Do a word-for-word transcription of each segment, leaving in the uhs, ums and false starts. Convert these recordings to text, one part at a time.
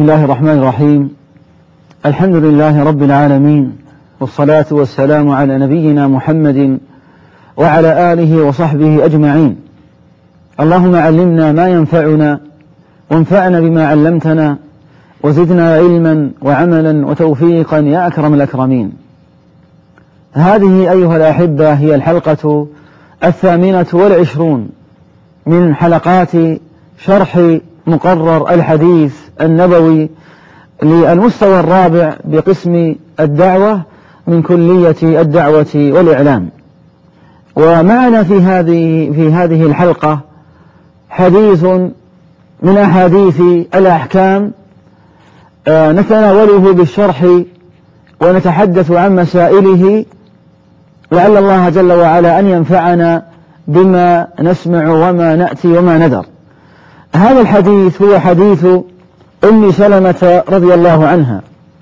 الله الرحمن الرحيم. الحمد لله رب العالمين، والصلاة والسلام على نبينا محمد وعلى آله وصحبه أجمعين. اللهم علمنا ما ينفعنا، وانفعنا بما علمتنا، وزدنا علما وعملا وتوفيقا يا أكرم الأكرمين. هذه أيها الأحبة هي الحلقة الثامنة والعشرون من حلقات شرح مقرر الحديث النبوي للمستوى الرابع بقسم الدعوة من كلية الدعوة والإعلام. ومعنا في هذه في هذه الحلقة حديث من أحاديث الأحكام نتناوله بالشرح ونتحدث عن مسائله، لعل الله جل وعلا أن ينفعنا بما نسمع وما نأتي وما ندر. هذا الحديث هو حديث أم سلمة رضي الله عنها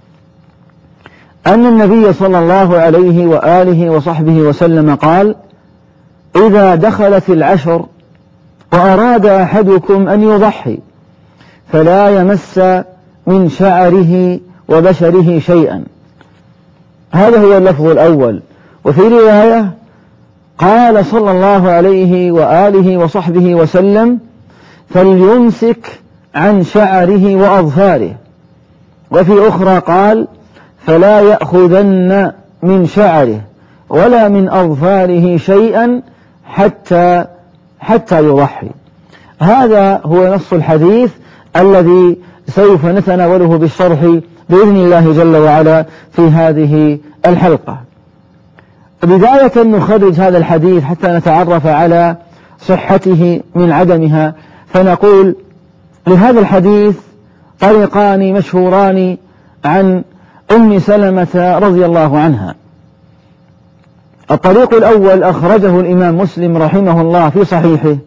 أن النبي صلى الله عليه وآله وصحبه وسلم قال: إذا دخلت العشر وأراد أحدكم أن يضحي فلا يمس من شعره وبشره شيئا. هذا هو اللفظ الأول. وفي رواية قال صلى الله عليه وآله وصحبه وسلم: فليمسك عن شعره وأظفاره. وفي أخرى قال: فلا يأخذن من شعره ولا من أظفاره شيئا حتى حتى يضحي. هذا هو نص الحديث الذي سوف نتناوله بالشرح بإذن الله جل وعلا في هذه الحلقة. بداية نخرج هذا الحديث حتى نتعرف على صحته من عدمها، فنقول لهذا الحديث طريقان مشهوران عن أم سلمة رضي الله عنها. الطريق الأول أخرجه الإمام مسلم رحمه الله في صحيحه،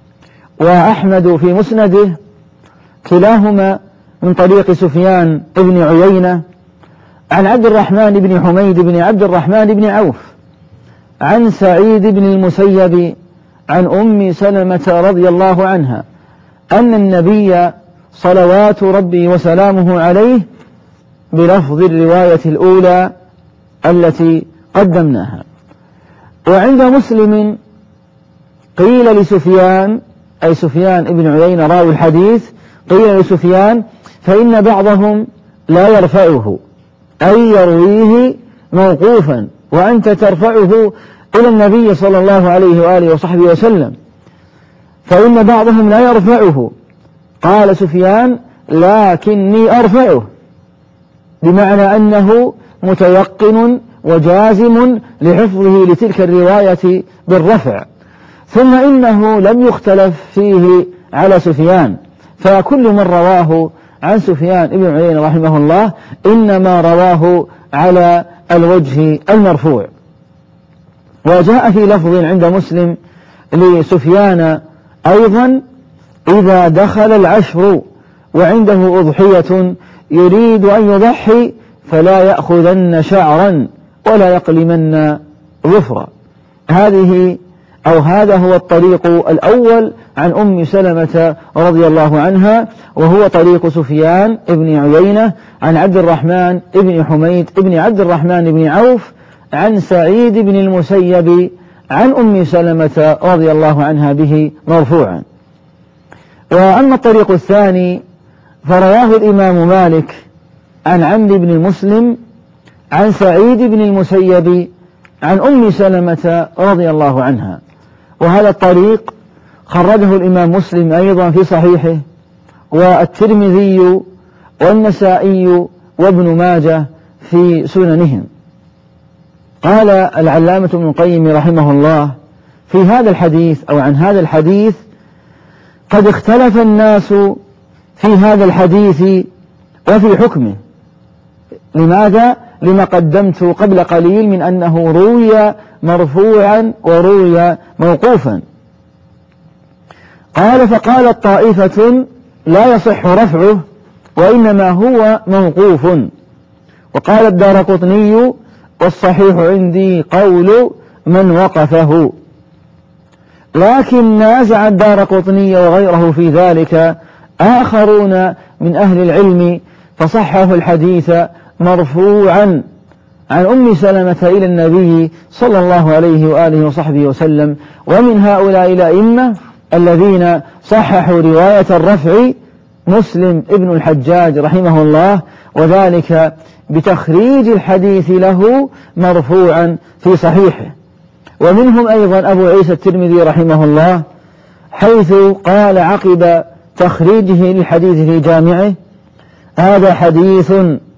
وأحمد في مسنده، كلاهما من طريق سفيان بن عيينة عن عبد الرحمن بن حميد بن عبد الرحمن بن عوف عن سعيد بن المسيب عن أم سلمة رضي الله عنها أن النبي صلوات ربي وسلامه عليه بلفظ الرواية الأولى التي قدمناها. وعند مسلم قيل لسفيان، أي سفيان بن عيينة راوي الحديث، قيل لسفيان: فإن بعضهم لا يرفعه، أي يرويه موقوفا، وأنت ترفعه إلى النبي صلى الله عليه وآله وصحبه وسلم. فإن بعضهم لا يرفعه. قال سفيان: لكني أرفعه، بمعنى أنه متيقن وجازم لحفظه لتلك الرواية بالرفع. ثم إنه لم يختلف فيه على سفيان، فكل من رواه عن سفيان بن عيينة رحمه الله إنما رواه على الوجه المرفوع. وجاء في لفظ عند مسلم لسفيان أيضا: إذا دخل العشر وعنده أضحية يريد أن يضحي فلا يأخذن شعرا ولا يقلمن ظفرا. هذه أو هذا هو الطريق الأول عن أم سلمة رضي الله عنها، وهو طريق سفيان بن عيينة عن عبد الرحمن بن حميد بن عبد الرحمن بن عوف عن سعيد بن المسيب عن أم سلمة رضي الله عنها به مرفوعا. وأما الطريق الثاني فرواه الإمام مالك عن عمرو بن مسلم عن سعيد بن المسيب عن أم سلمة رضي الله عنها. وهذا الطريق خرجه الإمام مسلم أيضا في صحيحه، والترمذي والنسائي وابن ماجه في سننهم. قال العلامة ابن القيم رحمه الله في هذا الحديث أو عن هذا الحديث: قد اختلف الناس في هذا الحديث وفي حكمه. لماذا؟ لما قدمت قبل قليل من أنه روي مرفوعا وروي موقوفا. قال: فقالت طائفة لا يصح رفعه وإنما هو موقوف. وقال الدارقطني: والصحيح عندي قول من وقفه. لكن نازع الدارقطني وغيره في ذلك آخرون من أهل العلم فصححوا الحديث مرفوعا عن أم سلمة إلى النبي صلى الله عليه وآله وصحبه وسلم. ومن هؤلاء الأئمة الذين صححوا رواية الرفع مسلم ابن الحجاج رحمه الله، وذلك بتخريج الحديث له مرفوعا في صحيحه. ومنهم أيضا أبو عيسى الترمذي رحمه الله، حيث قال عقب تخريجه للحديث في جامعه: هذا حديث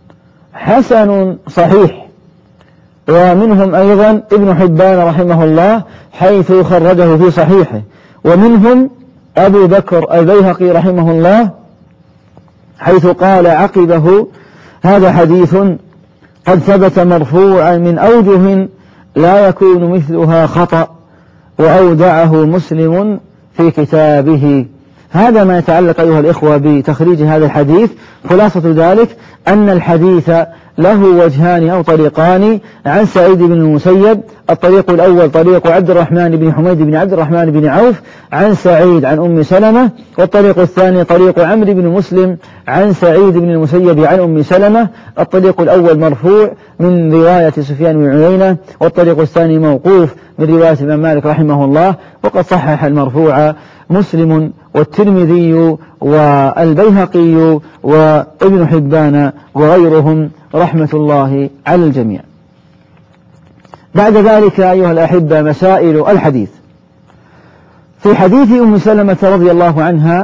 حسن صحيح. ومنهم أيضا ابن حبان رحمه الله حيث خرجه في صحيحه. ومنهم أبو بكر البيهقي رحمه الله حيث قال عقبه: هذا حديث قد ثبت مرفوعا من أوجه لا يكون مثلها خطأ، وأودعه مسلم في كتابه. هذا ما يتعلق أيها الإخوة بتخريج هذا الحديث. خلاصة ذلك أن الحديث له وجهان أو طريقان عن سعيد بن المسيب. الطريق الأول طريق عبد الرحمن بن حميد بن عبد الرحمن بن عوف عن سعيد عن أم سلمة، والطريق الثاني طريق عمرو بن مسلم عن سعيد بن المسيب عن أم سلمة. الطريق الأول مرفوع من رواية سفيان بن عيينة، والطريق الثاني موقوف من رواية الإمام مالك رحمه الله. وقد صحح المرفوع مسلم والترمذي والبيهقي وابن حبان وغيرهم رحمة الله على الجميع. بعد ذلك أيها الأحبة مسائل الحديث. في حديث أم سلمة رضي الله عنها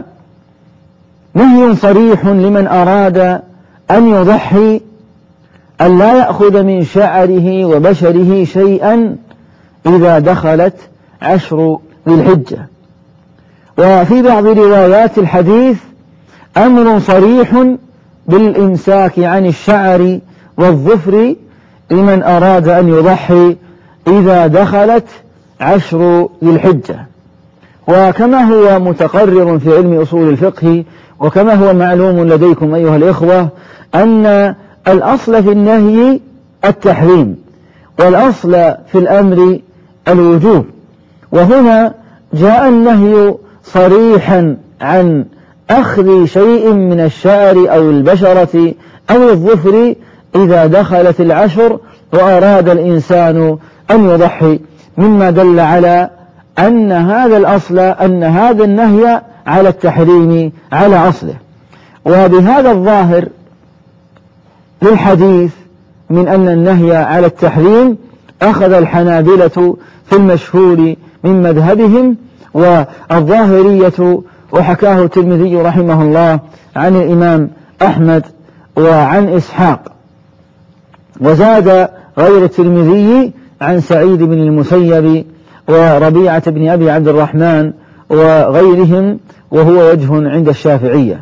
نهي صريح لمن أراد أن يضحي أن لا يأخذ من شعره وبشره شيئا إذا دخلت عشر ذي الحجة. وفي بعض روايات الحديث أمر صريح بالإمساك عن الشعر والظفر لمن أراد أن يضحي إذا دخلت عشر ذي الحجة. وكما هو متقرر في علم أصول الفقه، وكما هو معلوم لديكم أيها الإخوة، أن الأصل في النهي التحريم، والأصل في الأمر الوجوب. وهنا جاء النهي صريحا عن أخذ شيء من الشعر أو البشرة أو الظفر إذا دخلت العشر وأراد الإنسان أن يضحي، مما دل على أن هذا الأصل أن هذا النهي على التحريم على أصله. وبهذا الظاهر للحديث من أن النهي على التحريم أخذ الحنابلة في المشهور من مذهبهم والظاهرية، وحكاه الترمذي رحمه الله عن الإمام أحمد وعن إسحاق. وزاد غير الترمذي عن سعيد بن المسيب وربيعة بن أبي عبد الرحمن وغيرهم، وهو وجه عند الشافعية.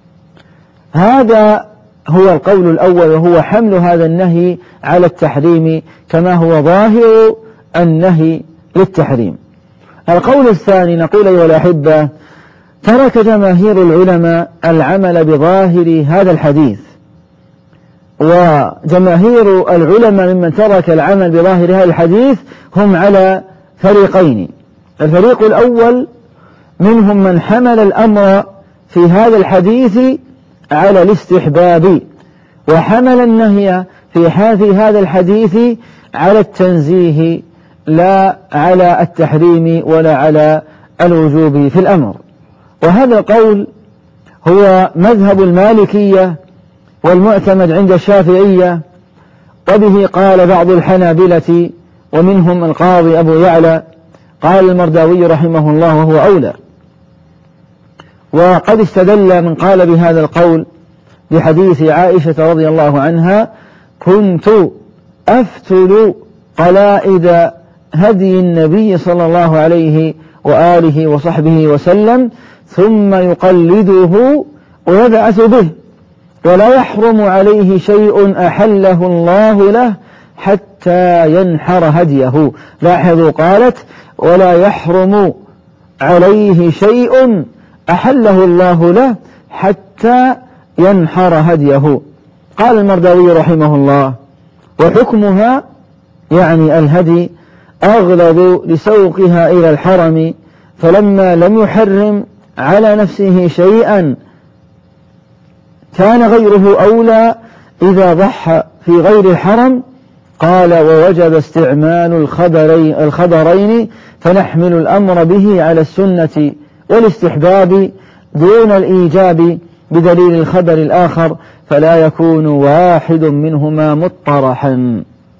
هذا هو القول الأول، وهو حمل هذا النهي على التحريم كما هو ظاهر النهي للتحريم. القول الثاني نقول أيها الأحبة: ترك جماهير العلماء العمل بظاهر هذا الحديث. وجماهير العلماء ممن ترك العمل بظاهر هذا الحديث هم على فريقين. الفريق الأول منهم من حمل الأمر في هذا الحديث على الاستحباب، وحمل النهي في هذا الحديث على التنزيه لا على التحريم ولا على الوجوب في الأمر. وهذا القول هو مذهب المالكية والمعتمد عند الشافعية، وبه قال بعض الحنابلة ومنهم القاضي أبو يعلى. قال المرداوي رحمه الله وهو أولى. وقد استدل من قال بهذا القول بحديث عائشة رضي الله عنها: كنت أفتل قلائد هدي النبي صلى الله عليه وآله وصحبه وسلم ثم يقلده ويبعث به، ولا يحرم عليه شيء أحله الله له حتى ينحر هديه. لاحظوا قالت: ولا يحرم عليه شيء أحله الله له حتى ينحر هديه. قال المرداوي رحمه الله: وحكمها يعني الهدي أغلظ لسوقها إلى الحرم، فلما لم يحرم على نفسه شيئا كان غيره أولى إذا ضحى في غير الحرم؟ قال ووجب استعمال الخبرين, الخبرين فنحمل الأمر به على السنة والاستحباب دون الإيجاب بدليل الخبر الآخر، فلا يكون واحد منهما مطرحا.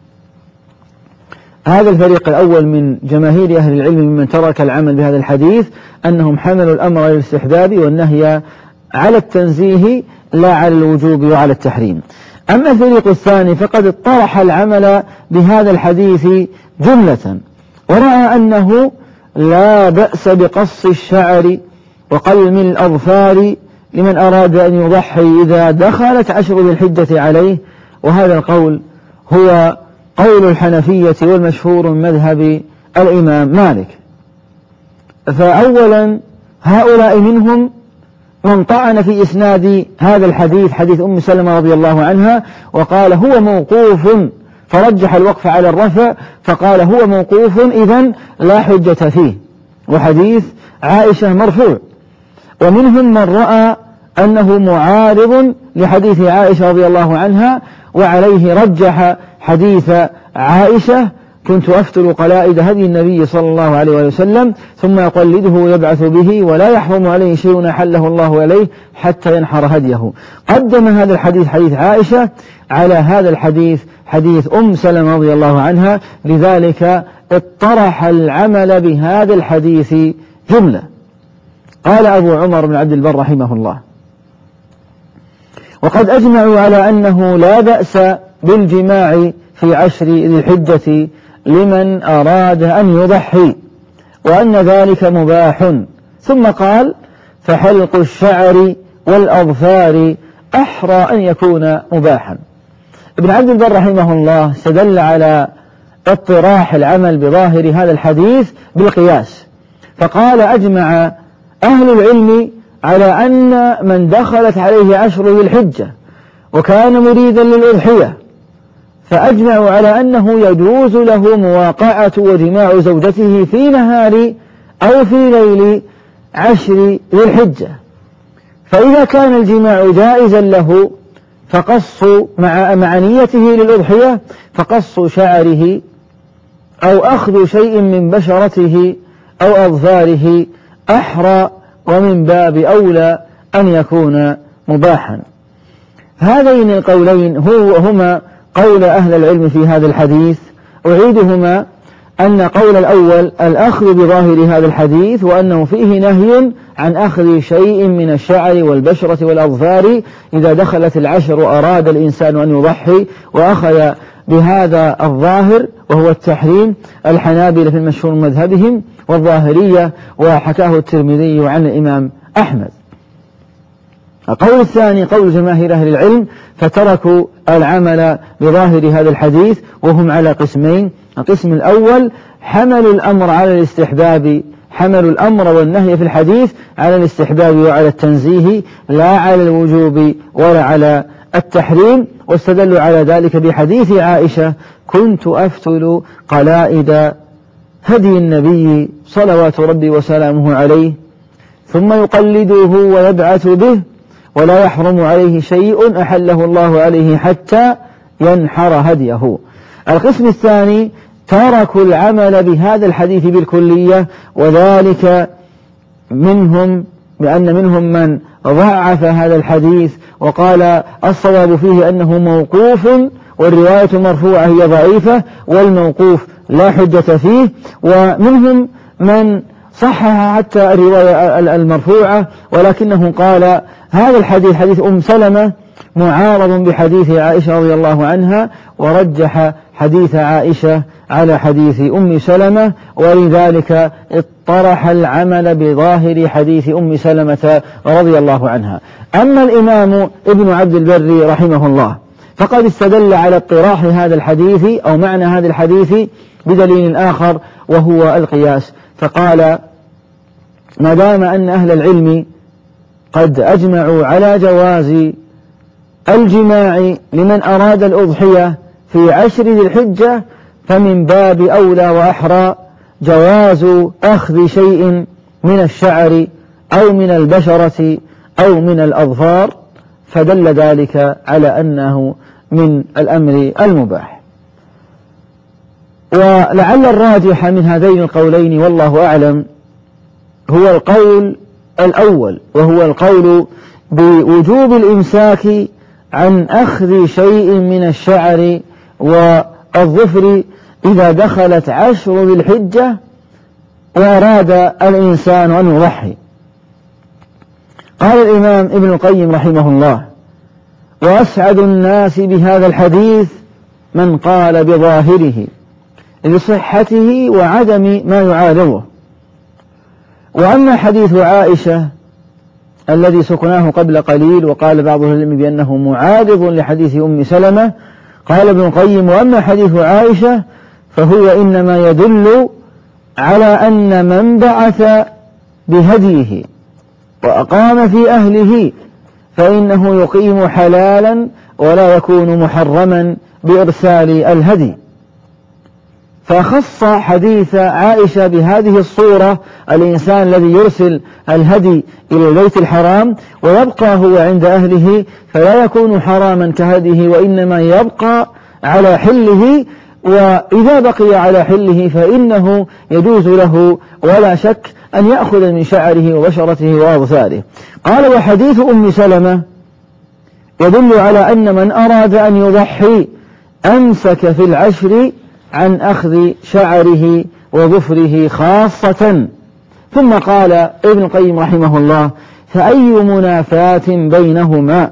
هذا الفريق الأول من جماهير أهل العلم ممن ترك العمل بهذا الحديث أنهم حملوا الأمر على الاستحباب والنهي على التنزيه لا على الوجوب وعلى التحريم. أما الفريق الثاني فقد اطرح العمل بهذا الحديث جملة، ورأى أنه لا بأس بقص الشعر وقلم الأظفار لمن أراد أن يضحي إذا دخلت عشر ذي الحجة عليه، وهذا القول هو قول الحنفية والمشهور من مذهب الإمام مالك. فأولا هؤلاء منهم من طعن في إسناد هذا الحديث، حديث أم سلمة رضي الله عنها، وقال هو موقوف، فرجح الوقف على الرفع فقال هو موقوف إذن لا حجة فيه، وحديث عائشة مرفوع. ومنهم من رأى أنه معارض لحديث عائشة رضي الله عنها، وعليه رجح حديث عائشة كنت أفتل قلائد هدي النبي صلى الله عليه وسلم ثم يقلده ويبعث به ولا يحرم عليه شيء أحله الله عليه حتى ينحر هديه. قدم هذا الحديث حديث عائشة على هذا الحديث حديث أم سلمة رضي الله عنها، لذلك اطرح العمل بهذا الحديث جملة. قال أبو عمر بن عبد البر رحمه الله وقد أجمعوا على أنه لا بأس بالجماع في عشر ذي الحجة لمن أراد أن يضحي، وأن ذلك مباح. ثم قال فحلق الشعر والأظفار أحرى أن يكون مباحا. ابن عبد البر رحمه الله استدل على اطراح العمل بظاهر هذا الحديث بالقياس، فقال أجمع أهل العلم على أن من دخلت عليه عشر ذي الحجة وكان مريدا للأضحية فأجمعوا على أنه يجوز له مواقعة وجماع زوجته في نهار أو في ليل عشر ذي الحجة. فإذا كان الجماع جائزا له فقص مع مع نيته للأضحية فقص شعره أو أخذ شيء من بشرته أو أظفاره أحرى ومن باب أولى أن يكون مباحا. هذين القولين هو هما قول أهل العلم في هذا الحديث. أعيدهما أن قول الأول الأخذ بظاهر هذا الحديث وأنه فيه نهي عن أخذ شيء من الشعر والبشرة والأظفار إذا دخلت العشر وأراد الإنسان أن يضحي، وأخذ بهذا الظاهر وهو التحريم الحنابلة في المشهور مذهبهم والظاهرية، وحكاه الترمذي عن الإمام أحمد. القول الثاني قول جماهير أهل العلم فتركوا العمل بظاهر هذا الحديث وهم على قسمين. القسم الأول حملوا الأمر على الاستحباب، حملوا الأمر والنهي في الحديث على الاستحباب وعلى التنزيه لا على الوجوب ولا على التحريم، واستدلوا على ذلك بحديث عائشة كنت أفتل قلائد هدي النبي صلوات ربي وسلامه عليه ثم يقلده ويبعث به ولا يحرم عليه شيء أحله الله عليه حتى ينحر هديه. القسم الثاني تركوا العمل بهذا الحديث بالكلية، وذلك منهم بأن منهم من ضعف هذا الحديث وقال الصواب فيه أنه موقوف والرواية المرفوعة هي ضعيفة والموقوف لا حجة فيه، ومنهم من صحح حتى الرواية المرفوعة ولكنه قال هذا الحديث حديث أم سلمة معارض بحديث عائشة رضي الله عنها، ورجح حديث عائشة على حديث أم سلمة، ولذلك اطرح العمل بظاهر حديث أم سلمة رضي الله عنها. أما الإمام ابن عبد البر رحمه الله فقد استدل على اطراح هذا الحديث أو معنى هذا الحديث بدليل آخر وهو القياس، فقال ما دام أن أهل العلم قد أجمعوا على جواز الجماع لمن أراد الأضحية في عشر ذي الحجة فمن باب أولى وأحرى جواز أخذ شيء من الشعر أو من البشرة أو من الأظفار، فدل ذلك على أنه من الأمر المباح. ولعل الراجح من هذين القولين والله أعلم هو القول الأول، وهو القول بوجوب الإمساك عن أخذ شيء من الشعر والظفر إذا دخلت عشر ذي الحجة وأراد الإنسان أن يضحي. قال الإمام ابن القيم رحمه الله: وأسعد الناس بهذا الحديث من قال بظاهره لصحته وعدم ما يعارضه. وأما حديث عائشة الذي سكناه قبل قليل وقال بعض العلم بأنه معارض لحديث أم سلمة، قال ابن القيم: وأما حديث عائشة فهو إنما يدل على أن من بعث بهديه وأقام في أهله فإنه يقيم حلالا ولا يكون محرما بإرسال الهدي. فخص حديث عائشة بهذه الصورة الإنسان الذي يرسل الهدي إلى البيت الحرام ويبقى هو عند أهله فلا يكون حراما كهديه، وإنما يبقى على حله، وإذا بقي على حله فإنه يجوز له ولا شك أن يأخذ من شعره وبشرته وأظفاره. قال: وحديث أم سلمة يدل على أن من أراد أن يضحي أمسك في العشر عن أخذ شعره وظفره خاصة. ثم قال ابن القيم رحمه الله: فأي منافاة بينهما؟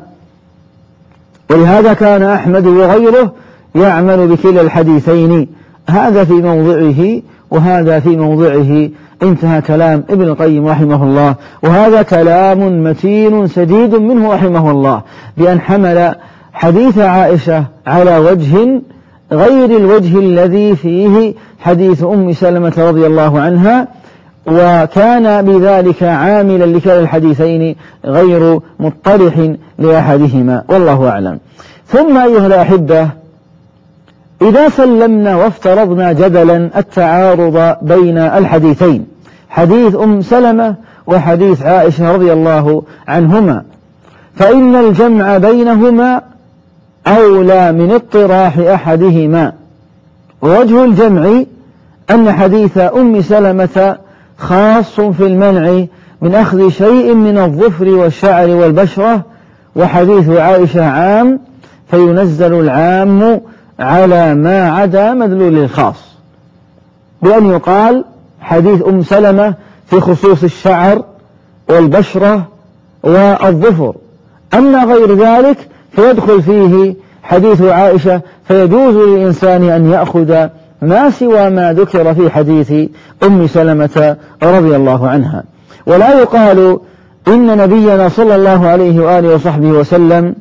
ولهذا كان أحمد وغيره يعمل بكلا الحديثين، هذا في موضعه وهذا في موضعه. انتهى كلام ابن القيم رحمه الله. وهذا كلام متين سديد منه رحمه الله، بأن حمل حديث عائشة على وجه غير الوجه الذي فيه حديث أم سلمة رضي الله عنها، وكان بذلك عاملا لكلا الحديثين غير مطرح لأحدهما، والله أعلم. ثم أيها الأحبة، إذا سلمنا وافترضنا جدلا التعارض بين الحديثين، حديث أم سلمة وحديث عائشة رضي الله عنهما، فإن الجمع بينهما أولى من اطراح أحدهما. ووجه الجمع أن حديث أم سلمة خاص في المنع من أخذ شيء من الظفر والشعر والبشرة، وحديث عائشة عام فينزل العام على ما عدا مدلول الخاص، بأن يقال حديث أم سلمة في خصوص الشعر والبشرة والظفر، أما غير ذلك فيدخل فيه حديث عائشة، فيجوز للإنسان أن يأخذ ما سوى ما ذكر في حديث أم سلمة رضي الله عنها. ولا يقال إن نبينا صلى الله عليه وآله وصحبه وسلم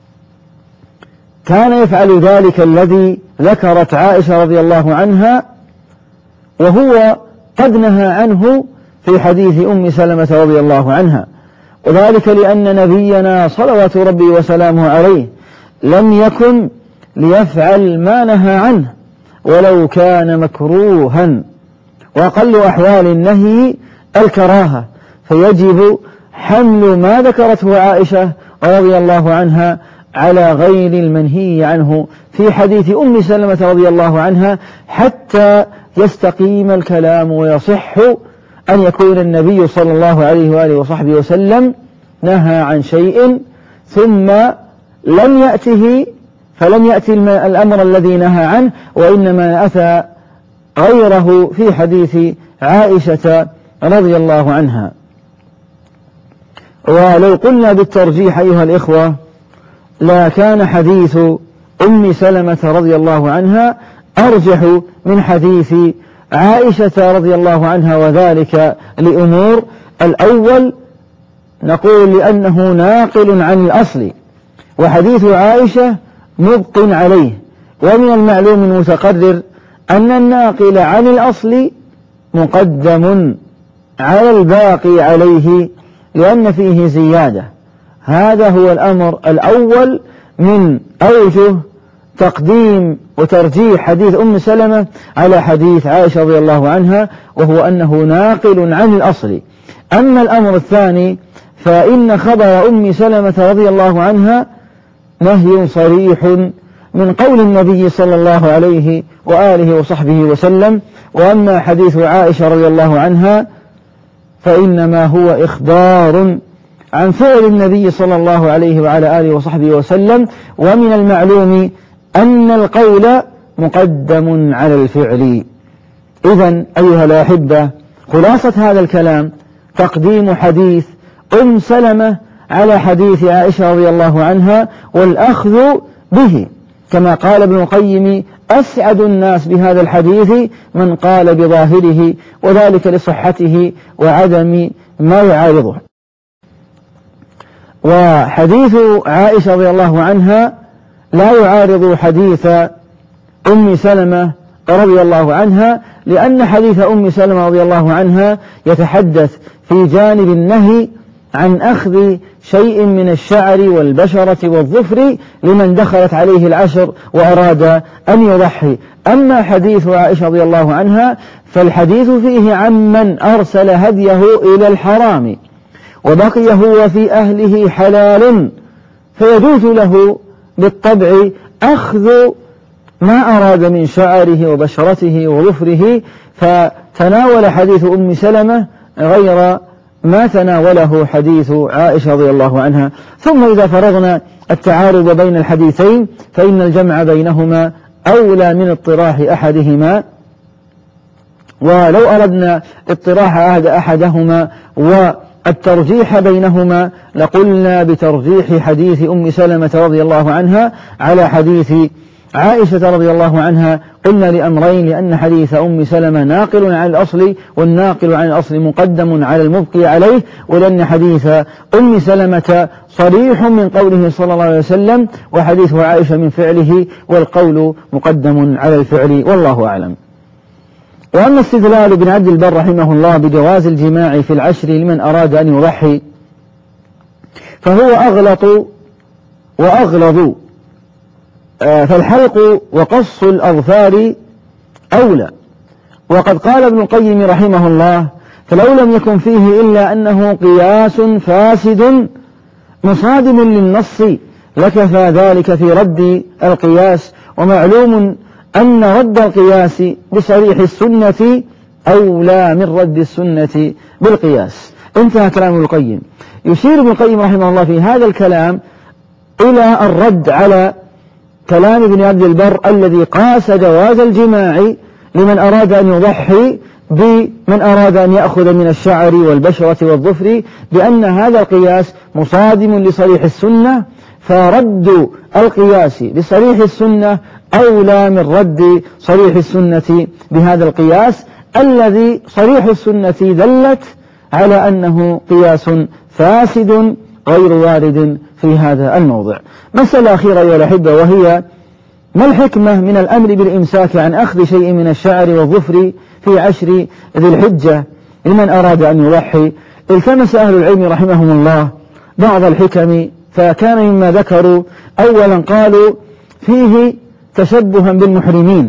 كان يفعل ذلك الذي ذكرت عائشة رضي الله عنها، وهو قد نهى عنه في حديث أم سلمة رضي الله عنها، وذلك لأن نبينا صلوات ربي وسلامه عليه لم يكن ليفعل ما نهى عنه ولو كان مكروها، وأقل أحوال النهي الكراهة، فيجب حمل ما ذكرته عائشة رضي الله عنها على غير المنهي عنه في حديث أم سلمة رضي الله عنها حتى يستقيم الكلام ويصح أن يكون النبي صلى الله عليه وآله وصحبه وسلم نهى عن شيء ثم لم يأته فلم يأتي الأمر الذي نهى عنه، وإنما أتى غيره في حديث عائشة رضي الله عنها. ولو قلنا بالترجيح أيها الإخوة لا كان حديث أم سلمة رضي الله عنها أرجح من حديث عائشة رضي الله عنها، وذلك لأمور: الأول نقول لأنه ناقل عن الأصل، وحديث عائشة مبق عليه، ومن المعلوم المتقرر أن الناقل عن الأصل مقدم على الباقي عليه لأن فيه زيادة. هذا هو الأمر الأول من أوجه تقديم وترجيح حديث أم سلمة على حديث عائشة رضي الله عنها، وهو أنه ناقل عن الأصل. أما الأمر الثاني فإن خبر أم سلمة رضي الله عنها نهي صريح من قول النبي صلى الله عليه وآله وصحبه وسلم. وأما حديث عائشة رضي الله عنها فإنما هو إخبار عن فعل النبي صلى الله عليه وعلى آله وصحبه وسلم. ومن المعلوم أن القول مقدم على الفعل. إذن أيها الأحبة، خلاصة هذا الكلام تقديم حديث أم سلمة على حديث عائشة رضي الله عنها والأخذ به، كما قال ابن القيم: أسعد الناس بهذا الحديث من قال بظاهره، وذلك لصحته وعدم ما يعارضه. وحديث عائشة رضي الله عنها لا يعارض حديث أم سلمة رضي الله عنها، لأن حديث أم سلمة رضي الله عنها يتحدث في جانب النهي عن أخذ شيء من الشعر والبشرة والظفر لمن دخلت عليه العشر وأراد أن يضحي. أما حديث عائشة رضي الله عنها فالحديث فيه عمن أرسل هديه إلى الحرام وبقي هو في أهله حلال، فيجوز له بالطبع أخذ ما أراد من شعره وبشرته وظفره، فتناول حديث أم سلمة غير ما تناوله حديث عائشة رضي الله عنها. ثم إذا فرغنا التعارض بين الحديثين فإن الجمع بينهما أولى من اطراح أحدهما، ولو أردنا اطراح أحدهما والترجيح بينهما لقلنا بترجيح حديث أم سلمة رضي الله عنها على حديث عائشة رضي الله عنها. قلنا لأمرين: لأن حديث أم سلمة ناقل عن الأصل، والناقل عن الأصل مقدم على المبقي عليه، ولأن حديث أم سلمة صريح من قوله صلى الله عليه وسلم، وحديث عائشة من فعله، والقول مقدم على الفعل، والله أعلم. وأما استدلال ابن عبد البر رحمه الله بجواز الجماع في العشر لمن أراد أن يضحي فهو أغلط وأغلظ، فالحلق وقص الأظفار أولى. وقد قال ابن القيم رحمه الله: فلو لم يكن فيه إلا أنه قياس فاسد مصادم للنص لكفى ذلك في رد القياس. ومعلوم أن رد القياس بصريح السنة أولى من رد السنة بالقياس. انتهى كلام ابن القيم. يشير ابن القيم رحمه الله في هذا الكلام إلى الرد على كلام ابن عبد البر الذي قاس جواز الجماع لمن أراد أن يضحي بمن أراد أن يأخذ من الشعر والبشرة والظفر، بأن هذا القياس مصادم لصريح السنة، فرد القياس بصريح السنة أولى من رد صريح السنة بهذا القياس الذي صريح السنة دلت على أنه قياس فاسد غير وارد في هذا الموضع. مسألة أخيرة أيها الأحبة، وهي: ما الحكمة من الأمر بالإمساك عن أخذ شيء من الشعر والظفر في عشر ذي الحجة لمن أراد أن يضحي؟ التمس أهل العلم رحمهم الله بعض الحكم، فكان مما ذكروا: أولا قالوا فيه تشبها بالمحرمين،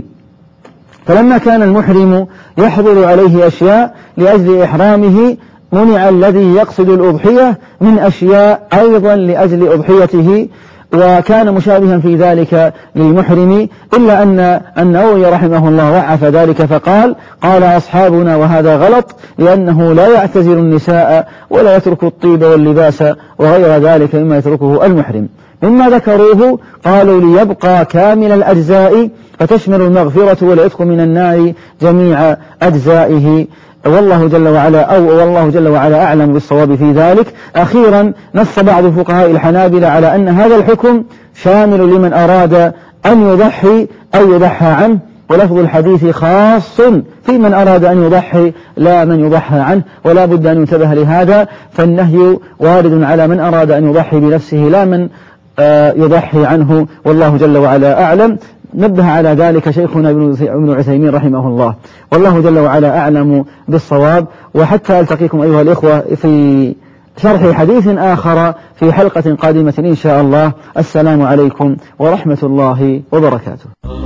فلما كان المحرم يحضر عليه أشياء لأجل إحرامه منع الذي يقصد الأضحية من أشياء أيضا لأجل أضحيته، وكان مشابها في ذلك للمحرم، إلا أن النووي رحمه الله ضعف ذلك فقال: قال أصحابنا وهذا غلط، لأنه لا يعتزل النساء ولا يترك الطيب واللباس وغير ذلك مما يتركه المحرم. مما ذكروه قالوا: ليبقى كامل الأجزاء فتشمل المغفرة والعتق من النار جميع أجزائه، والله جل وعلا أو والله جل وعلا أعلم بالصواب في ذلك. أخيرا نص بعض فقهاء الحنابلة على أن هذا الحكم شامل لمن أراد أن يضحي أو يضحى عنه، ولفظ الحديث خاص في من أراد أن يضحي لا من يضحى عنه، ولا بد أن ينتبه لهذا، فالنهي وارد على من أراد أن يضحي بنفسه لا من يضحي عنه، والله جل وعلا أعلم. نبه على ذلك شيخنا ابن عثيمين رحمه الله، والله جل وعلا أعلم بالصواب. وحتى ألتقيكم أيها الإخوة في شرح حديث آخر في حلقة قادمة إن شاء الله. السلام عليكم ورحمة الله وبركاته.